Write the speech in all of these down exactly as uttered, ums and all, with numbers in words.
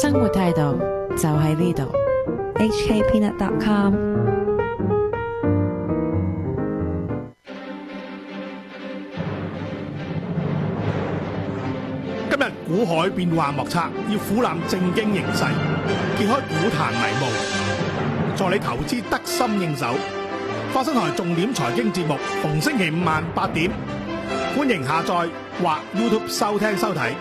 生活態度就喺呢度。 H K peanut dot com。 今日股海變幻莫測，要苦覽正經形勢，揭開股壇迷霧，助你投資得心應手。花生台重點財經節目，逢星期五晚八點，歡迎下載或 YouTube 收聽收睇。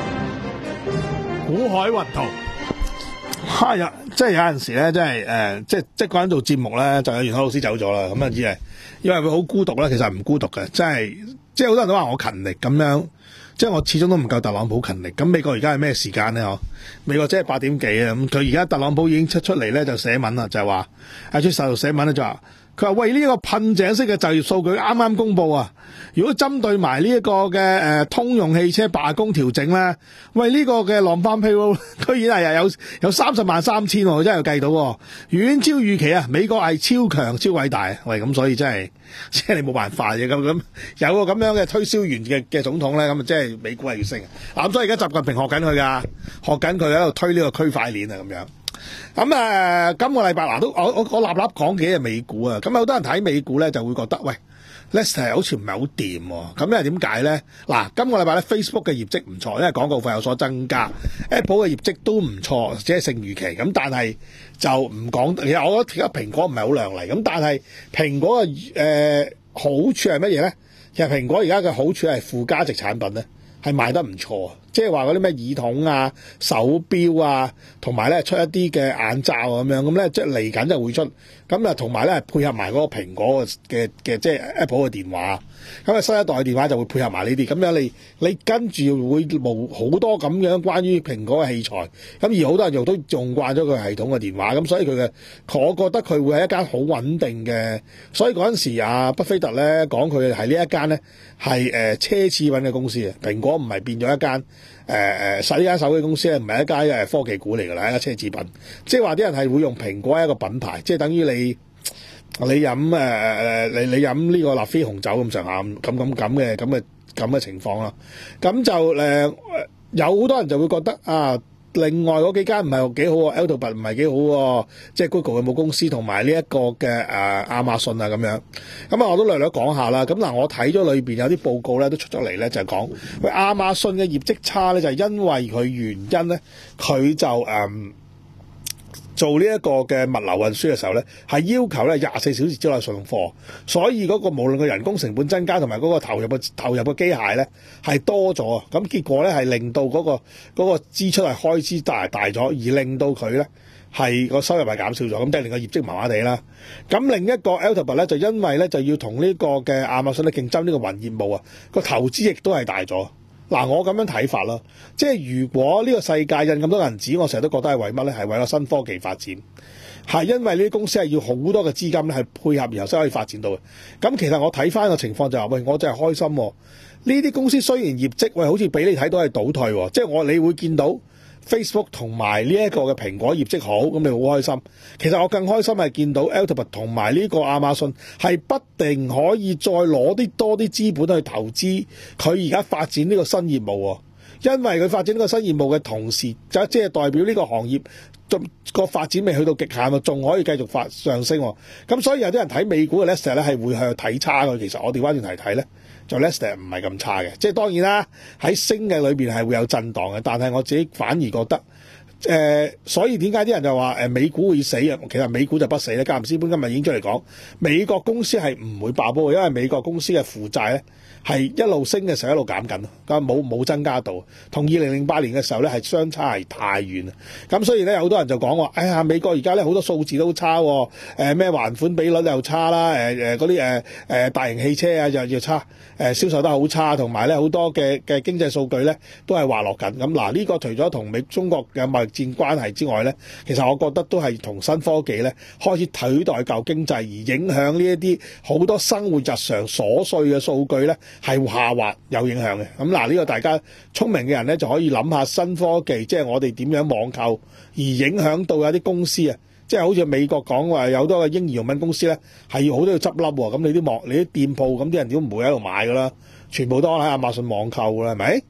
股海雲圖，係啊，即係有陣時咧，即係誒，即係即係個人做節目咧，就有袁海老師走咗啦。咁啊，只係因為佢好孤獨咧，其實唔孤獨嘅，即係即係好多人都話我勤力咁樣。即係我始終都唔夠特朗普勤力，咁美國而家係咩時間咧？嗬，美國即係八點幾啊！咁佢而家特朗普已經出出嚟咧，就寫文啦，就係話喺出手寫文咧，就話佢話喂，呢、這個噴井式嘅就業數據啱啱公布啊！如果針對埋呢一個嘅誒、呃、通用汽車罷工調整咧，喂呢、這個嘅 non-farm payroll 居然係有有三十萬三千喎，真係計到喎，遠超預期啊！美國係超強超偉大，喂咁所以真係即係你冇辦法嘅咁咁有個咁樣嘅推銷員嘅嘅總統咧，咁啊即係美股係要升啊！咁所以而家習近平學緊佢噶，學緊佢喺度推呢個區塊鏈啊咁樣。咁誒、呃，今個禮拜嗱都我我我立立講幾隻美股啊，咁好多人睇美股咧就會覺得喂 Lester 好似唔係好掂喎，咁因為點解咧？嗱，今個禮拜咧 Facebook 嘅業績唔錯，因為廣告費有所增加 ，Apple 嘅業績都唔錯，只係勝預期，咁但係就唔講，其實我覺得而家蘋果唔係好亮麗，咁但係蘋果嘅誒、呃、好處係乜嘢咧？其實蘋果而家嘅好處係附加值產品咧。係賣得唔錯，即係話嗰啲咩耳筒啊、手錶啊，同埋咧出一啲嘅眼罩咁樣，咁咧即係嚟緊就會出，咁啊同埋咧配合埋嗰個蘋果嘅嘅即係 Apple 嘅電話，咁啊新一代嘅電話就會配合埋呢啲，咁樣你你跟住會冇好多咁樣關於蘋果嘅器材，咁而好多人用都用慣咗佢系統嘅電話，咁所以佢嘅我覺得佢會係一間好穩定嘅，所以嗰陣時啊，巴菲特咧講佢係呢一間咧係誒奢侈品嘅公司啊，蘋果唔係變咗一間誒誒細呢間手機公司咧，唔係一間誒科技股嚟㗎啦，一間奢侈品。即係話啲人係會用蘋果一個品牌，即係等於你你飲誒誒你你飲呢個立飛紅酒咁上下咁咁咁嘅咁嘅咁嘅情況啦。咁就誒、呃、有好多人就會覺得啊。另外嗰幾間唔係幾好喎 Alphabet 唔係幾好喎，即係 Google 嘅母公司同埋呢一個嘅誒亞馬遜啊咁樣，咁啊我都略略講下啦。咁嗱，我睇咗裏邊有啲報告咧都出咗嚟咧，就係講喂亞馬遜嘅業績差咧，就係因為佢原因咧，佢就誒。嗯做呢一個嘅物流運輸嘅時候咧，係要求咧廿四小時之內送貨，所以嗰個無論個人工成本增加同埋嗰個投入嘅投入嘅機械咧係多咗，咁結果咧係令到嗰個嗰個支出係開支大大咗，而令到佢咧係個收入係減少咗，咁即係令個業績麻麻地啦。咁另一個 Alphabet 咧就因為咧就要同呢個嘅亞馬遜咧競爭呢個雲業務啊，個投資亦都係大咗。嗱，我咁樣睇法啦，即係如果呢個世界印咁多銀紙，我成日都覺得係為乜咧？係為咗新科技發展，係因為呢啲公司係要好多嘅資金咧，係配合然後先可以發展到嘅。咁其實我睇翻個情況就係話，喂，我真係開心喎！呢啲公司雖然業績喂好似俾你睇到係倒退喎，即係我你會見到 Facebook 同埋呢一個嘅蘋果業績好，咁你好開心。其實我更開心係見到 Alphabet 同埋呢個亞馬遜係不定可以再攞啲多啲資本去投資佢而家發展呢個新業務喎。因為佢發展呢個新業務嘅同時，就即係代表呢個行業個發展未去到極限喎，仲可以繼續發上升喎。咁所以有啲人睇美股嘅 Lester 咧係會向睇差嘅。其實我調翻轉嚟睇咧，就 Lester 唔係咁差嘅。即係當然啦，喺升嘅裏邊係會有震盪嘅，但係我自己反而覺得。誒、呃，所以點解啲人就話誒美股會死啊？其實美股就不死咧。格林斯潘今日已經出嚟講，美國公司係唔會爆煲嘅，因為美國公司嘅負債咧係一路升嘅時候一路減緊，咁冇冇增加到，同二零零八年嘅時候咧係相差係太遠啊！咁所以咧好多人就講話，哎呀美國而家咧好多數字都差，誒、呃、咩還款比率又差啦，誒誒嗰啲誒誒大型汽車啊又又差，誒、呃、銷售得好差，同埋咧好多嘅嘅經濟數據咧都係滑落緊。咁嗱呢個除咗同美中國嘅貿易戰關係之外咧，其實我覺得都係同新科技咧開始取代舊經濟，而影響呢一啲好多生活日常瑣碎嘅數據咧係下滑有影響嘅。咁嗱呢個大家聰明嘅人咧就可以諗下新科技，即係我哋點樣網購而影響到有啲公司啊，即係好似美國講話有好多嘅嬰兒用品公司咧係要好多要執笠喎。咁你啲網你啲店鋪咁啲人點唔會喺度買㗎啦？全部都喺亞馬遜網購㗎啦，係咪？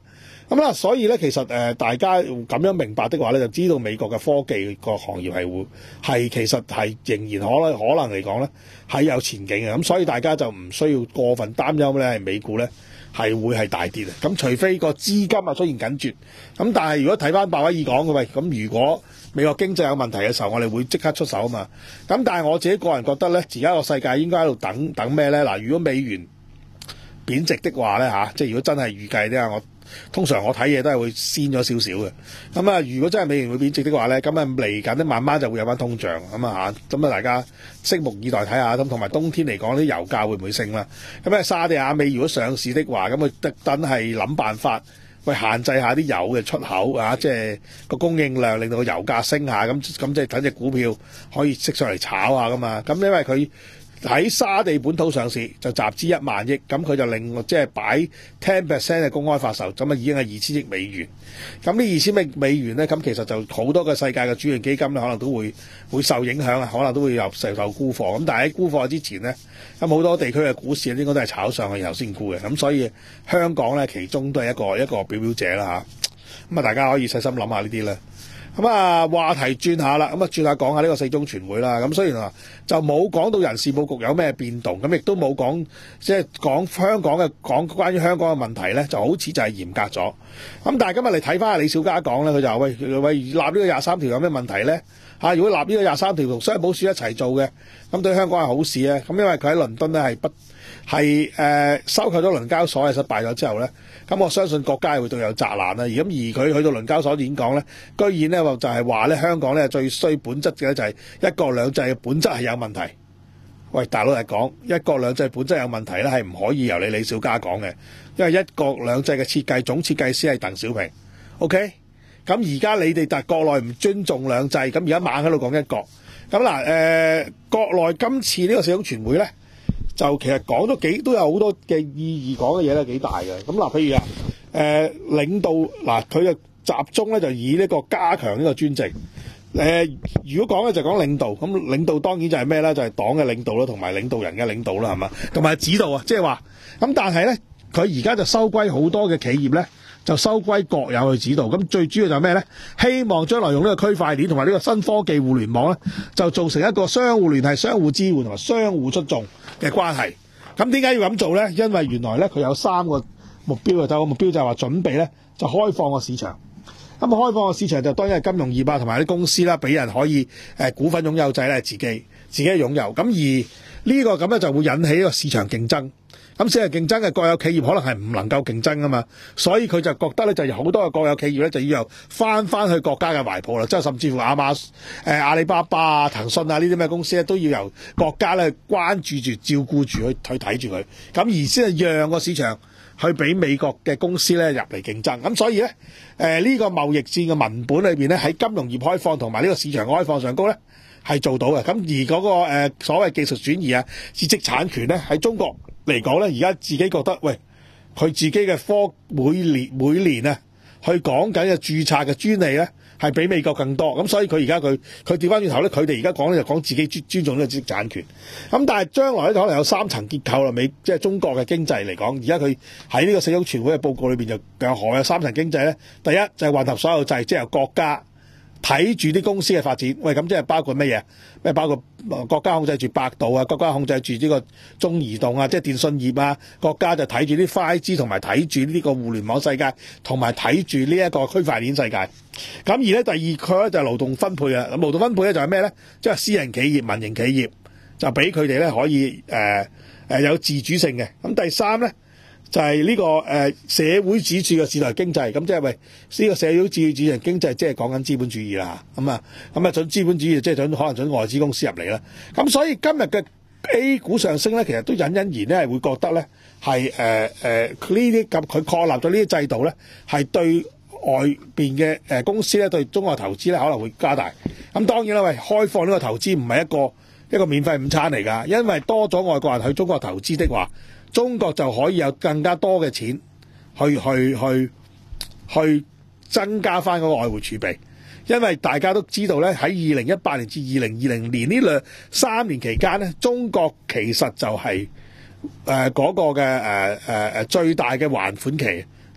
咁啦，所以咧其實誒、呃、大家咁樣明白的話咧，就知道美國嘅科技個行業係會係其實係仍然可能可能嚟講咧係有前景嘅。咁所以大家就唔需要過分擔憂咧，係美股咧係會係大跌啊。咁除非個資金啊出現緊絕，咁但係如果睇翻鮑威爾講嘅喂，咁如果美國經濟有問題嘅時候，我哋會即刻出手啊嘛。咁但係我自己個人覺得咧，而家個世界應該喺度等等咩咧？嗱，如果美元貶值的話咧嚇，即係如果真係預計咧，我通常我睇嘢都係會先咗少少嘅。咁啊，如果真係美元會貶值的話咧，咁啊嚟緊咧慢慢就會有翻通脹咁啊嚇。咁啊，大家拭目以待睇下。咁同埋冬天嚟講，啲油價會唔會升啦？咁啊，沙地亞美如果上市的話，咁啊特登係諗辦法，喂限制下啲油嘅出口啊，即係個供應量令到個油價升下，咁咁即係等隻股票可以識上嚟炒下噶嘛。咁因為佢喺沙地本土上市就集資一萬億，咁佢就令即係擺 ten percent 嘅公開發售，咁啊已經係二千億美元。咁呢二千億美元咧，咁其實就好多個世界嘅主權基金咧，可能都會會受影響啊，可能都會有受受沽貨。咁但係喺沽貨之前咧，咁好多地區嘅股市應該都係炒上去然後先沽嘅。咁所以香港咧，其中都係一個一個表表者啦嚇。咁啊，大家可以細心諗下呢啲咧。咁啊，話題轉下啦，咁啊轉下講下呢個四中全會啦。咁雖然話就冇講到人事佈局有咩變動，咁亦都冇講即係講香港嘅講關於香港嘅問題咧，就好似就係嚴格咗。咁但係今日嚟睇翻阿李小加講咧，佢就話喂喂立呢個廿三條有咩問題咧？嚇，如果立呢個廿三條同雙普選一齊做嘅，咁對香港係好事啊。咁因為佢喺倫敦咧係不係誒、呃、收購咗倫交所係失敗咗之後咧。咁我相信國家會對有責難啦。而咁而佢去到倫交所演講咧，居然咧就係話咧香港咧最衰本質嘅就係一國兩制嘅本質係有問題。喂，大佬嚟講，一國兩制本質有問題咧，係唔可以由你李小加講嘅，因為一國兩制嘅設計總設計師係鄧小平。OK，咁而家你哋但國內唔尊重兩制，咁而家猛喺度講一國。咁嗱誒，國內今次呢個四中全會咧，就其實講咗幾都有好多嘅意義，講嘅嘢咧幾大嘅。咁嗱，譬如啊，誒、呃、領導嗱，佢嘅集中咧就以呢個加強呢個專政。誒、呃，如果講咧就講領導，咁領導當然就係咩咧？就係、是、黨嘅領導啦，同埋領導人嘅領導啦，係嘛？同埋指導啊，即係話咁。但係咧，佢而家就收歸好多嘅企業咧，就收歸國有去指導。咁最主要就係咩咧？希望將來用呢個區塊鏈同埋呢個新科技互聯網咧，就造成一個相互聯繫、相互支援同埋相互出眾嘅關係。咁點解要咁做咧？因為原來咧佢有三個目標嘅，第一個目標就係話準備咧就開放個市場。咁啊開放個市場就當然係金融業啊同埋啲公司啦，俾人可以誒、呃、股份擁有制咧自己自己擁有。咁而呢個咁咧就會引起一個市場競爭。咁市場競爭嘅國有企業可能係唔能夠競爭啊嘛，所以佢就覺得咧就有好多嘅國有企業咧就要由翻翻去國家嘅懷抱啦，即係甚至乎亞馬誒、呃、阿里巴巴啊、騰訊啊呢啲咩公司咧都要由國家咧關注住、照顧住去去睇住佢，咁而先係讓個市場去俾美國嘅公司咧入嚟競爭。咁所以咧誒呢個貿易戰嘅文本裏邊咧喺金融業開放同埋呢個市場開放上高咧係做到嘅。咁而嗰、那個誒、呃、所謂技術轉移啊、知識產權咧喺中國嚟講咧，而家自己覺得喂，佢自己嘅科每年每年啊，去講緊嘅註冊嘅專利咧，係比美國更多。咁所以佢而家佢佢調翻轉頭咧，佢哋而家講咧就講自己尊尊重呢個知識產權。咁但係將來咧可能有三層結構啦，美即係中國嘅經濟嚟講，而家佢喺呢個四中全會嘅報告裏邊就有何有三層經濟咧？第一就係混合所有制，即係由國家睇住啲公司嘅發展。喂，咁即係包括乜嘢？咩包括國家控制住百度啊，國家控制住呢個中移動啊，即係電信業啊，國家就睇住啲 五 G 同埋睇住呢個互聯網世界，同埋睇住呢一個區塊鏈世界。咁而咧第二個咧就係勞動分配啊。咁勞動分配咧就係咩咧？即係私人企業、民營企業就俾佢哋咧可以誒誒、呃、有自主性嘅。咁第三咧就係、是、呢、這個誒、呃、社會主義嘅市場經濟。咁即係喂呢個社會主義市場經濟，即係講緊資本主義啦。咁啊咁啊準資本主義，即係準可能準外資公司入嚟啦。咁所以今日嘅 A 股上升咧，其實都隱隱然咧係會覺得咧係誒誒呢啲咁佢確立咗呢啲制度咧，係對外邊嘅誒公司咧對中國投資咧可能會加大。咁當然啦，喂開放呢個投資唔係一個一個免費午餐嚟㗎，因為多咗外國人去中國投資的話，中國就可以有更加多嘅錢去去去去增加翻嗰個外匯儲備。因為大家都知道咧，喺二零一八年至二零二零年呢兩三年期間咧，中國其實就係誒嗰個嘅誒誒誒最大嘅還款期，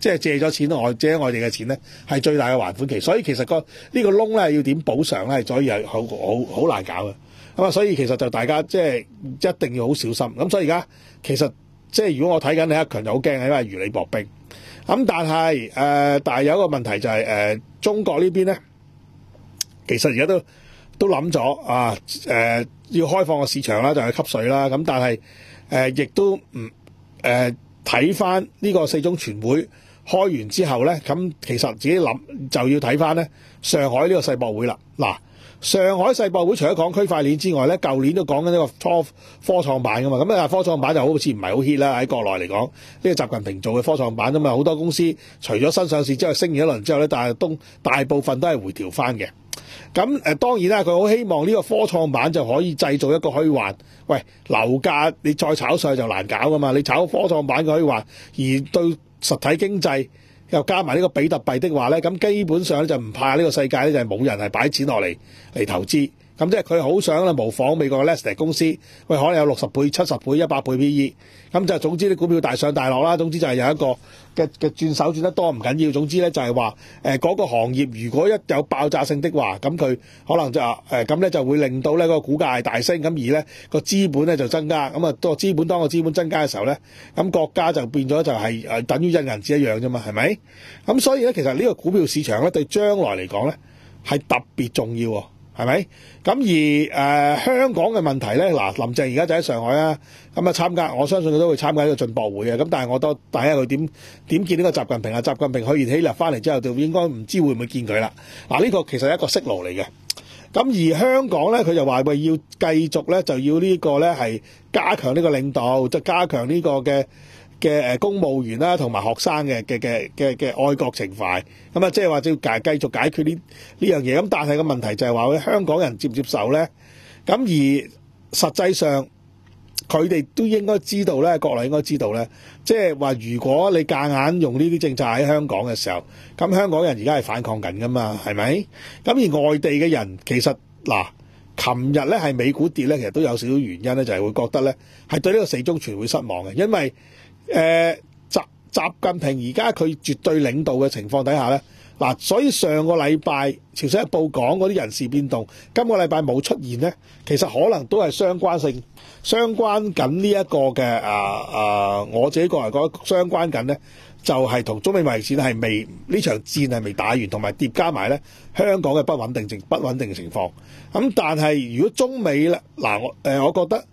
即係借咗錢外借咗外地嘅錢咧，係最大嘅還款期。所以其實個呢個窿咧要點補償咧，所以係好好好難搞嘅。咁啊，所以其實就大家即係一定要好小心。咁所以而家其實即係如果我睇緊李克強就好驚，因為如履薄冰。咁但係誒、呃，但係有一個問題就係、是、誒、呃，中國呢邊咧，其實而家都都諗咗啊，誒、呃、要開放個市場啦，就係吸水啦。咁但係誒亦都唔誒睇翻呢個四中全會開完之後咧，咁其實自己諗就要睇翻咧上海呢個世博會啦。嗱，上海世博會除咗講區塊鏈之外咧，舊年都講緊呢個科科創板噶嘛。咁啊，科創板就好似唔係好 hit 啦，喺國內嚟講，呢個習近平做嘅科創板啊嘛，好多公司除咗新上市之後升完一輪之後咧，但係都大部分都係回調翻嘅。咁誒當然啦，佢好希望呢個科創板就可以製造一個虛幻。喂，樓價你再炒上去就難搞噶嘛，你炒科創板嘅虛幻，而對實體經濟又加埋呢個比特幣的話咧，咁基本上咧就唔怕呢個世界咧就係冇人係擺錢落嚟嚟投資。咁即係佢好想咧模仿美國嘅 Nasdaq 公司，喂可能有六十倍、七十倍、一百倍 P E。咁就總之啲股票大上大落啦。總之就係有一個嘅嘅轉手轉得多唔緊要。總之咧就係話誒嗰個行業如果一有爆炸性的話，咁佢可能就誒咁咧就會令到咧個股價係大升。咁而咧個資本咧就增加。咁啊個資本當個資本增加嘅時候咧，咁國家就變咗就係誒等於印銀紙一樣啫嘛，係咪？咁所以咧其實呢個股票市場咧對將來嚟講咧係特別重要喎。係咪？咁而誒、呃、香港嘅問題咧，嗱林鄭而家就喺上海啊，咁啊參加，我相信佢都會參加呢個進博會嘅。咁但係我都睇下佢點點見呢個習近平啊，習近平去完希臘翻嚟之後，就應該唔知會唔會見佢啦。嗱、這、呢個其實係一個息路嚟嘅。咁而香港咧，佢就話喂要繼續咧，就要呢個咧係加強呢個領導，就加強呢個嘅嘅誒公務員啦，同埋學生嘅嘅嘅嘅嘅愛國情懷，咁啊即係話要繼繼續解決呢呢樣嘢。咁但係個問題就係話，香港人接唔接受咧？咁而實際上佢哋都應該知道咧，國內應該知道咧，即係話如果你夾硬用呢啲政策喺香港嘅時候，咁香港人而家係反抗緊噶嘛，係咪？咁而外地嘅人其實嗱，琴日咧係美股跌咧，其實都有少少原因咧，就係會覺得咧係對呢個四中全會失望嘅，因為誒、呃、習習近平而家佢絕對領導嘅情況底下咧，嗱，所以上個禮拜朝鮮日報講嗰啲人事變動，今個禮拜冇出現咧，其實可能都係相關性相關緊呢一個嘅啊啊，我自己個人覺得相關緊咧，就係、是、同中美貿易戰係未呢場戰係未打完，同埋疊加埋咧香港嘅不穩定情不穩定嘅情況。咁但係如果中美咧，嗱我誒我覺得。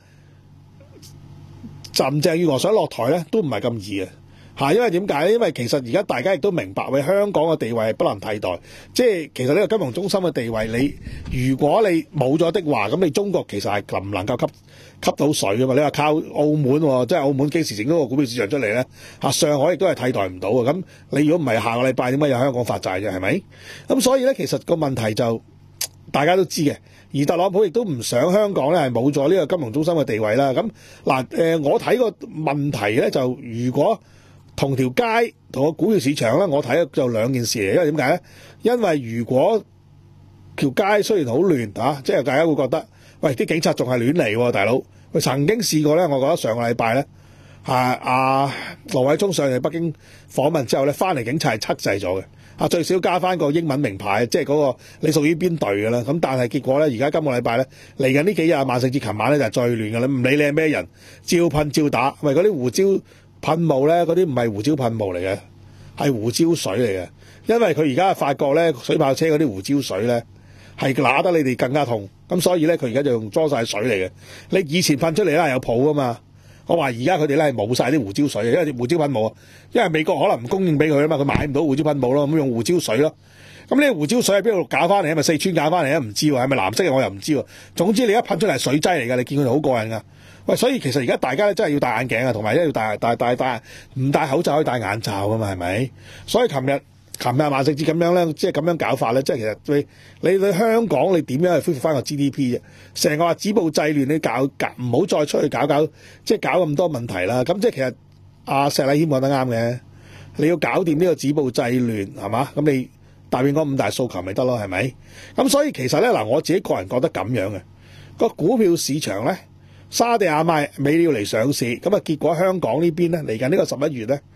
林鄭月娥想落台咧，都唔係咁易嘅嚇，因為點解咧？因為其實而家大家亦都明白，為香港嘅地位係不能替代。即係其實呢個金融中心嘅地位，你如果你冇咗的話，咁你中國其實係能唔能夠吸吸到水㗎嘛？你話靠澳門喎，即係澳門幾時整咗個股票市場出嚟咧？嚇，上海亦都係替代唔到嘅。咁你如果唔係下個禮拜點解有香港發債啫？係咪？咁所以咧，其實個問題就大家都知嘅。而特朗普亦都唔想香港咧係冇咗呢個金融中心嘅地位啦。咁嗱誒，我睇個問題咧就如果同條街同個股票市場咧，我睇就兩件事嚟。因為點解咧？因為如果條街雖然好亂嚇，即係大家會覺得，喂啲警察仲係亂嚟喎，大佬。佢曾經試過咧，我覺得上個禮拜咧，啊啊羅偉聰上嚟北京訪問之後咧，翻嚟警察係測制咗嘅。啊，最少加翻個英文名牌，即係嗰個你屬於邊隊嘅啦。咁但係結果咧，而家今個禮拜咧嚟緊呢幾日萬聖節，琴晚咧就係最亂嘅啦。唔理你係咩人，照噴照打。喂，嗰啲胡椒噴霧咧，嗰啲唔係胡椒噴霧嚟嘅，係胡椒水嚟嘅。因為佢而家發覺咧，水炮車嗰啲胡椒水咧係揦得你哋更加痛。咁所以咧，佢而家就用裝晒水嚟嘅。你以前噴出嚟咧係有泡噶嘛。我話而家佢哋咧係冇晒啲胡椒水嘅，因為啲胡椒噴霧啊，因為美國可能唔供應俾佢啊嘛，佢買唔到胡椒噴霧咯，咁用胡椒水咯。咁呢個胡椒水喺邊度搞翻嚟？係咪四川搞翻嚟啊？唔知喎，係咪藍色嘅我又唔知喎。總之你一噴出嚟係水劑嚟㗎，你見佢哋好過癮㗎。喂，所以其實而家大家咧真係要戴眼鏡啊，同埋咧要戴戴戴戴唔戴口罩可以戴眼罩㗎嘛，係咪？所以琴日。琴日萬聖節咁樣咧，即係咁樣搞法咧，即係其實你你你香港你點樣去恢復翻個 G D P 啫？成個話止暴制亂，你搞搞唔好再出去搞搞，即係搞咁多問題啦。咁即係其實阿石禮謙講得啱嘅，你要搞掂呢個止暴制亂係嘛？咁你答應嗰五大訴求咪得咯，係咪？咁所以其實咧嗱，我自己個人覺得咁樣嘅個股票市場咧，沙地阿麥美料嚟上市，咁啊結果香港呢邊咧嚟緊呢個十一月咧。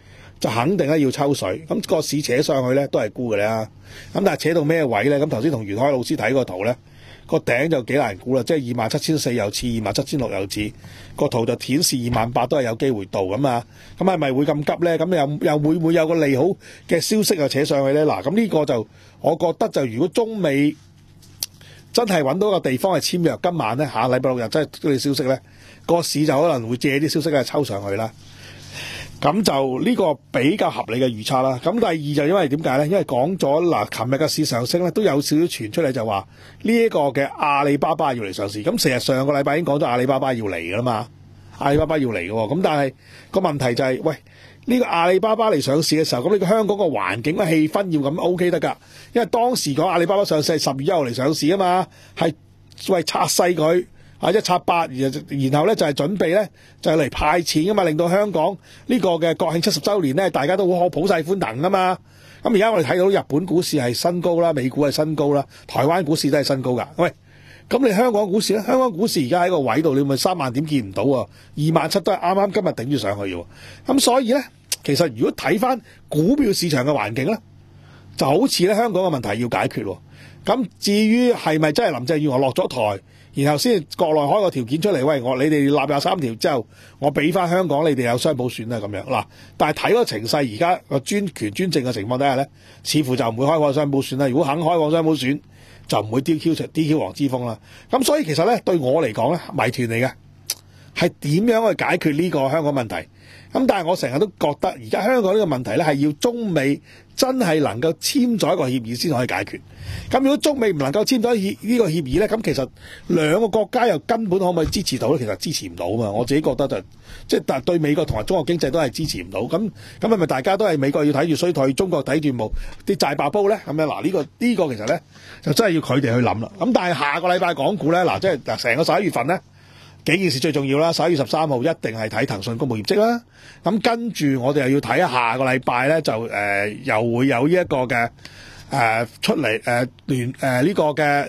就肯定咧要抽水。咁、個市扯上去咧都係沽嘅啦。咁但係扯到咩位咧？咁頭先同袁開老師睇個圖咧，個頂就幾難估啦，即係二萬七千四又似，二萬七千六又似，個圖就顯示二萬八都係有機會到咁啊。咁係咪會咁急咧？咁又又會唔會有個利好嘅消息又扯上去咧？嗱，咁呢個就我覺得就如果中美真係揾到個地方係簽約，今晚咧下禮拜六日真係嗰啲消息咧，個市就可能會借啲消息咧抽上去啦。咁就呢個比較合理嘅預測啦。咁第二就因為點解咧？因為講咗嗱，琴日嘅市上升咧，都有少少傳出嚟就話呢一個嘅阿里巴巴要嚟上市。咁成日上個禮拜已經講咗阿里巴巴要嚟㗎啦嘛，阿里巴巴要嚟嘅喎。咁但係個問題就係、是，喂呢、這個阿里巴巴嚟上市嘅時候，咁呢個香港個環境嘅氣氛要咁 O K 得㗎。因為當時講阿里巴巴上市係十月一號嚟上市啊嘛，係為拆細佢。啊！一拆八，然後咧就係準備咧就係嚟派錢噶嘛，令到香港呢個嘅國慶七十週年咧，大家都好普世歡騰噶嘛。咁而家我哋睇到日本股市係新高啦，美股係新高啦，台灣股市都係新高噶。喂，咁你香港股市咧？香港股市而家喺個位度，你咪三萬點見唔到啊？二萬七都係啱啱今日頂住上去嘅。咁所以咧，其實如果睇翻股票市場嘅環境咧，就好似咧香港嘅問題要解決喎。咁至於係咪真係林鄭月娥落咗台？然後先國內開個條件出嚟，喂我你哋納廿三條之後，我俾翻香港你哋有雙普選啦咁樣嗱。但係睇個情勢，而家個專權專政嘅情況底下咧，似乎就唔會開放雙普選啦。如果肯開放雙普選，就唔會 D Q 出 D Q 黃之鋒啦。咁所以其實咧對我嚟講咧，謎團嚟嘅係點樣去解決呢個香港問題？咁但係我成日都覺得而家香港呢個問題咧係要中美真係能夠簽咗一個協議先可以解決。咁如果中美唔能夠簽咗呢個協議咧，咁其實兩個國家又根本可唔可以支持到咧？其實支持唔到啊嘛！我自己覺得就即係但係對美國同埋中國經濟都係支持唔到。咁咁係咪大家都係美國要睇住衰退，中國睇住冇啲債爆煲咧？咁樣嗱呢個呢個其實咧就真係要佢哋去諗啦。咁但係下個禮拜港股咧嗱，即係嗱成個十一月份咧。幾件事最重要啦，十一月十三號一定係睇騰訊公布業績啦。咁跟住我哋又要睇下個禮拜咧，就誒、呃、又會有呢一個嘅誒、呃、出嚟誒聯誒呢個嘅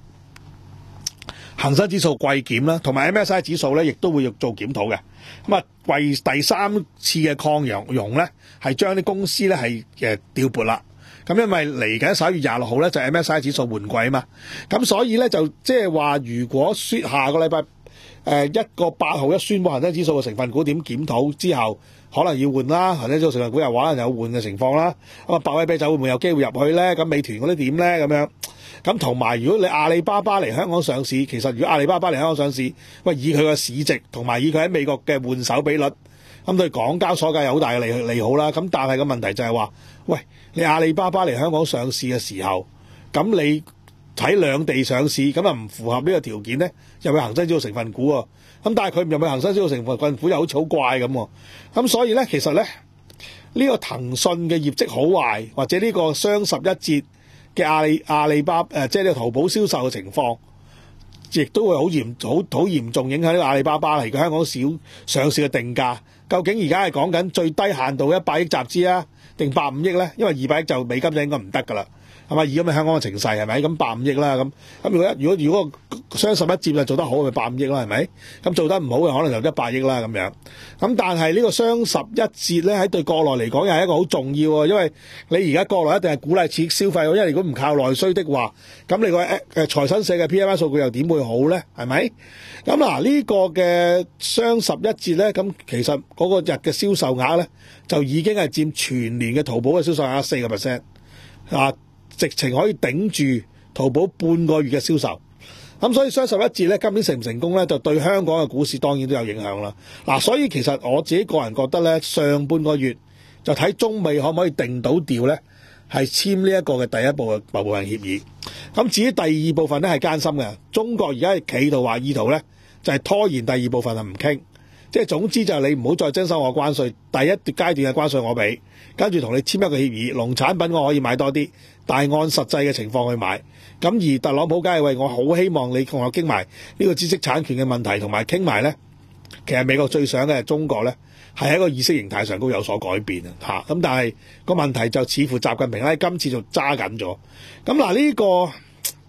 恒生指數季檢啦，同埋 M S C I 指數咧，亦都會要做檢討嘅。咁啊，為第三次嘅擴容咧，係將啲公司咧係誒調撥啦。咁因為嚟緊十一月廿六號咧就 M S C I 指數換季啊嘛，咁所以咧就即係話如果説下個禮拜。誒、呃、一個八號一宣佈恒生指數嘅成分股點檢討之後，可能要換啦，恒生指數成分股又可能有換嘅情況啦。咁啊，百威啤酒會唔會有機會入去咧？咁美團嗰啲點咧？咁樣咁同埋，如果你阿里巴巴嚟香港上市，其實如果阿里巴巴嚟香港上市，喂以佢嘅市值同埋以佢喺美國嘅換手比率，咁對港交所界有好大嘅利利好啦。咁但係個問題就係話，喂你阿里巴巴嚟香港上市嘅時候，咁你喺兩地上市，咁啊唔符合呢個條件咧，入去恒生指數成分股喎。咁但係佢唔入去恒生指數成分股又好似好怪咁喎。咁所以咧，其實咧呢、這個騰訊嘅業績好壞，或者呢個雙十一節嘅阿里阿里巴誒、呃，即係呢個淘寶銷售嘅情況，亦都會好嚴好好嚴重影響呢個阿里巴巴嚟嘅香港小上市嘅定價。究竟而家係講緊最低限度一百億集資啊，定百五億咧？因為二百億就美金就應該唔得㗎啦。係咪？而家咪香港嘅情勢係咪？咁百五億啦，咁咁如果如果如果雙十一節就做得好，咪百五億啦，係咪？咁做得唔好嘅可能就一百億啦咁樣。咁但係呢個雙十一節咧，喺對國內嚟講又係一個好重要喎，因為你而家國內一定係鼓勵刺激消費，因為如果唔靠內需的話，咁你個誒誒財新社嘅 P M I 數據又點會好咧？係咪？咁嗱呢個嘅雙十一節咧，咁其實嗰個日嘅銷售額咧，就已經係佔全年嘅淘寶嘅銷售額四個 percent 啊！直情可以頂住淘寶半個月嘅銷售，咁所以雙十一節咧，今年成唔成功咧，就對香港嘅股市當然都有影響啦。嗱、啊，所以其實我自己個人覺得咧，上半個月就睇中美可唔可以定到調咧，係簽呢一個嘅第一步嘅貿易協議。咁至於第二部分咧係艱辛嘅，中國而家係企圖話意圖咧就係、是、拖延第二部分係唔傾。即係總之就係你唔好再徵收我關稅，第一階段嘅關稅我俾，跟住同你簽一個協議，農產品我可以買多啲，但係按實際嘅情況去買。咁而特朗普梗係為我好希望你同我傾埋呢個知識產權嘅問題，同埋傾埋咧，其實美國最想嘅係中國咧係喺個意識形態上都有所改變啊嚇。咁但係個問題就似乎習近平咧今次就揸緊咗。咁嗱呢個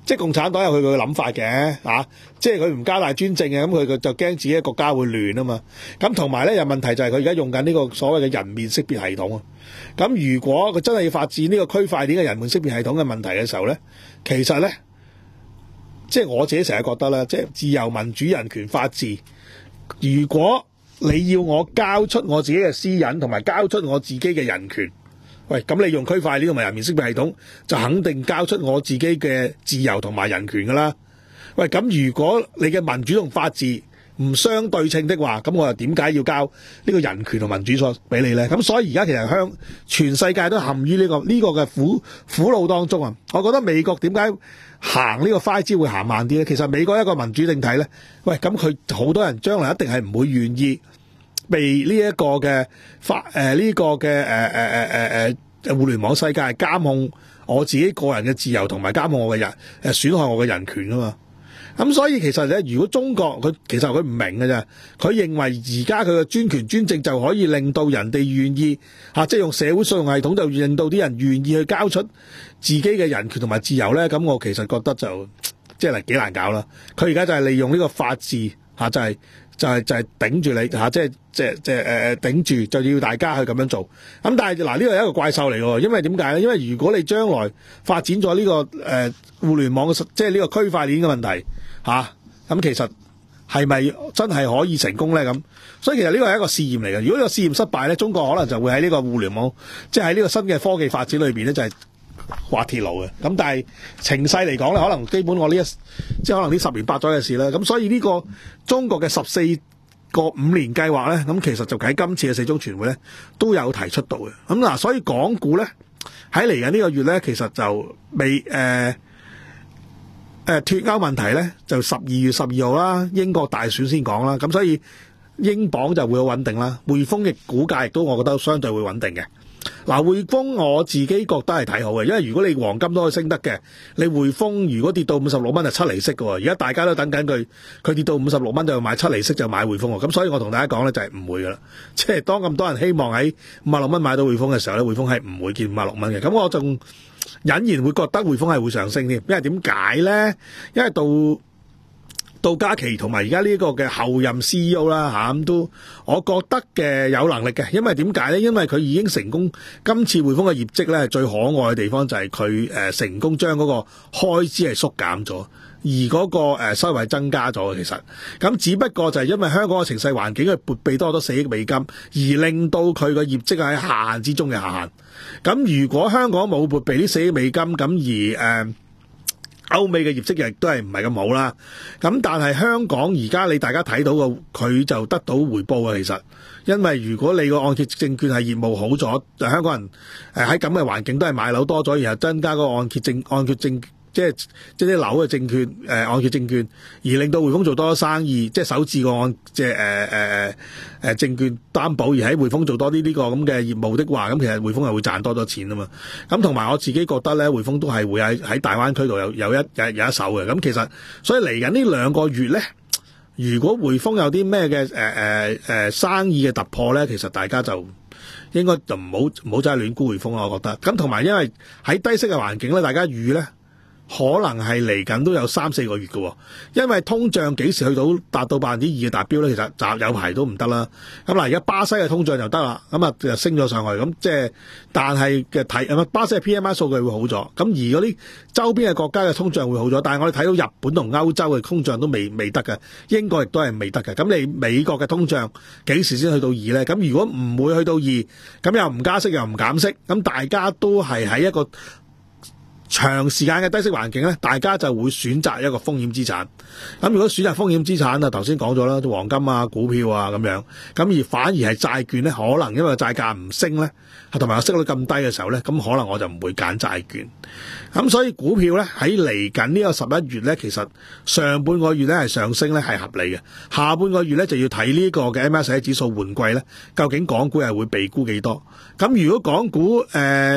即係共產黨有佢嘅諗法嘅啊，即係佢唔加大專政嘅，咁佢佢就驚自己嘅國家會亂啊嘛。咁同埋咧有問題就係佢而家用緊呢個所謂嘅人面識別系統啊。咁如果佢真係要發展呢個區塊鏈嘅人面識別系統嘅問題嘅時候咧，其實咧，即係我自己成日覺得咧，即係自由民主人權法治，如果你要我交出我自己嘅私隱同埋交出我自己嘅人權，喂，咁你用區塊鏈同埋人面識別系統就肯定交出我自己嘅自由同埋人權噶啦。喂，咁如果你嘅民主同法治唔相對稱的話，咁我又點解要交呢個人權同民主所俾你呢？咁所以而家其實香全世界都陷於呢個呢個嘅苦苦惱當中啊！我覺得美國點解行呢個快招會行慢啲呢？其實美國一個民主政體呢，喂，咁佢好多人將來一定係唔會願意被呢一個嘅法誒呢個嘅誒誒誒誒誒互聯網世界監控我自己個人嘅自由同埋監控我嘅人誒損害我嘅人權啊嘛。咁所以其實咧，如果中國佢其實佢唔明嘅啫，佢認為而家佢嘅專權專政就可以令到人哋願意嚇，即係用社會信用系統就令到啲人願意去交出自己嘅人權同埋自由咧。咁我其實覺得就即係幾難搞啦。佢而家就係利用呢個法治嚇，就係就係就係頂住你嚇，即係即係即係誒誒頂住，就要大家去咁樣做。咁但係嗱，呢個係一個怪獸嚟嘅，因為點解咧？因為如果你將來發展咗呢個誒互聯網嘅即係呢個區塊鏈嘅問題。吓、啊、咁其實係咪真係可以成功咧？咁所以其實呢個係一個試驗嚟嘅。如果呢個試驗失敗咧，中國可能就會喺呢個互聯網，即係喺呢個新嘅科技發展裏邊咧，就係滑鐵盧嘅。咁但係情勢嚟講咧，可能基本我呢一即係可能呢十年八載嘅事啦。咁所以呢個中國嘅十四個五年計劃咧，咁其實就喺今次嘅四中全會咧都有提出到嘅。咁嗱，所以港股咧喺嚟緊呢個月咧，其實就未誒。呃誒脫歐問題咧，就十二月十二號啦，英國大選先講啦，咁所以英鎊就會好穩定啦。匯豐嘅股價亦都我覺得相對會穩定嘅。嗱，匯豐我自己覺得係睇好嘅，因為如果你黃金都可以升得嘅，你匯豐如果跌到五十六蚊就七厘息嘅喎。而家大家都等緊佢，佢跌到五十六蚊就買七厘息就買匯豐喎。咁所以我同大家講咧就係唔會噶啦，即係當咁多人希望喺五十六蚊買到匯豐嘅時候咧，匯豐係唔會見五十六蚊嘅。咁我仲隱然會覺得匯豐係會上升添，因為點解咧？因為到杜嘉祺同埋而家呢個嘅後任 C E O 啦嚇，咁都我覺得嘅有能力嘅，因為點解咧？因為佢已經成功，今次匯豐嘅業績咧最可愛嘅地方就係佢誒成功將嗰個開支係縮減咗，而嗰個誒收入係增加咗嘅。其實咁只不過就係因為香港嘅情勢環境，佢撥備多咗四億美金，而令到佢嘅業績喺下限之中嘅下限。咁如果香港冇撥備呢四億美金，咁而誒、呃、歐美嘅業績亦都係唔係咁好啦。咁但係香港而家你大家睇到個佢就得到回報嘅，其實因為如果你個按揭證券係業務好咗，香港人誒喺咁嘅環境都係買樓多咗，然後增加個按揭證按揭證。即係即係啲樓嘅證券，誒、呃、按揭證券，而令到匯豐做多咗生意，即係首置個按即係誒誒誒證券擔保，而喺匯豐做多啲呢個咁嘅業務的話，咁其實匯豐係會賺多咗錢啊嘛。咁同埋我自己覺得咧，匯豐都係會喺喺大灣區度有有一有有一手嘅。咁其實所以嚟緊呢兩個月咧，如果匯豐有啲咩嘅誒誒誒生意嘅突破咧，其實大家就應該就唔好唔好真係亂沽匯豐啦。我覺得咁同埋因為喺低息嘅環境咧，大家預咧。可能係嚟緊都有三四個月嘅，因為通脹幾時去到達到百分之二嘅達標咧？其實就有排都唔得啦。咁嗱，而家巴西嘅通脹就得啦，咁啊就升咗上去。咁即係，但係嘅睇，巴西嘅 P M I 數據會好咗。咁而嗰啲周邊嘅國家嘅通脹會好咗，但係我哋睇到日本同歐洲嘅通脹都未未得嘅，英國亦都係未得嘅。咁你美國嘅通脹幾時先去到二咧？咁如果唔會去到二，咁又唔加息又唔減息，咁大家都係喺一個長時間嘅低息環境咧，大家就會選擇一個風險資產。咁如果選擇風險資產啊，頭先講咗啦，黃金啊、股票啊咁樣。咁而反而係債券咧，可能因為債價唔升咧，同埋個息率咁低嘅時候咧，咁可能我就唔會揀債券。咁所以股票咧喺嚟緊呢個十一月咧，其實上半個月咧係上升咧係合理嘅，下半個月咧就要睇呢個嘅 M S C I 指數換季咧，究竟港股係會被沽幾多？咁如果港股誒，呃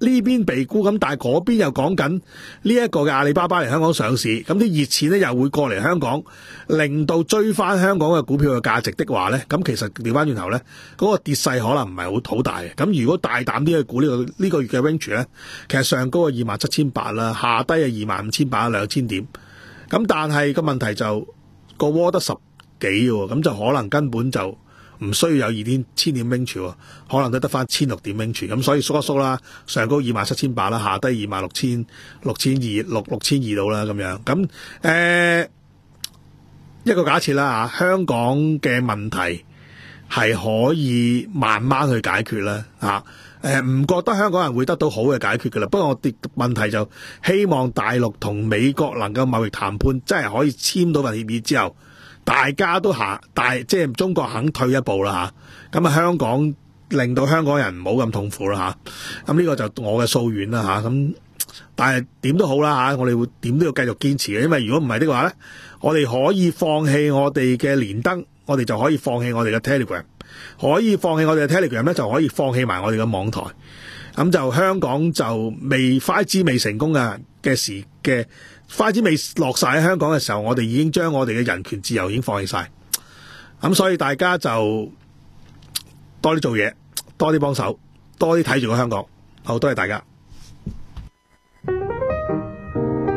呢邊被沽，咁但係嗰邊又講緊呢一個嘅阿里巴巴嚟香港上市，咁啲熱錢咧又會過嚟香港，令到追翻香港嘅股票嘅價值的話咧，咁其實調翻轉頭咧，嗰、嗰個跌勢可能唔係好好大嘅。咁如果大膽啲去估呢個呢個月嘅 range 咧，其實上高係二萬七千八啦，下低係二萬五千八兩千點。咁但係個問題就個窩得十幾喎，咁就可能根本就唔需要有二千千點 range 喎，可能都得翻千六點 range，咁所以縮一縮啦，上高二萬七千八啦，下低二萬六千六千二六六千二到啦咁樣。咁誒、呃、一個假設啦嚇，香港嘅問題係可以慢慢去解決啦嚇。誒唔覺得香港人會得到好嘅解決㗎啦，不過我哋問題就希望大陸同美國能夠貿易談判真係可以簽到份協議之後，大家都行大即係中國肯退一步啦嚇，咁啊香港令到香港人唔好咁痛苦啦嚇，咁呢個就我嘅夙願啦嚇，咁但係點都好啦嚇，我哋會點都要繼續堅持嘅，因為如果唔係的話咧，我哋可以放棄我哋嘅連登，我哋就可以放棄我哋嘅 Telegram。可以放棄我哋嘅 Telegram 咧，就可以放棄埋我哋嘅網台。咁就香港就未快之未成功嘅嘅時嘅快之未落晒喺香港嘅時候，我哋已經將我哋嘅人權自由已經放棄晒。咁所以大家就多啲做嘢，多啲幫手，多啲睇住個香港。好，多謝大家。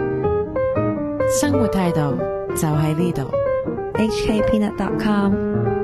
生活態度就喺呢度。 H K Peanut dot com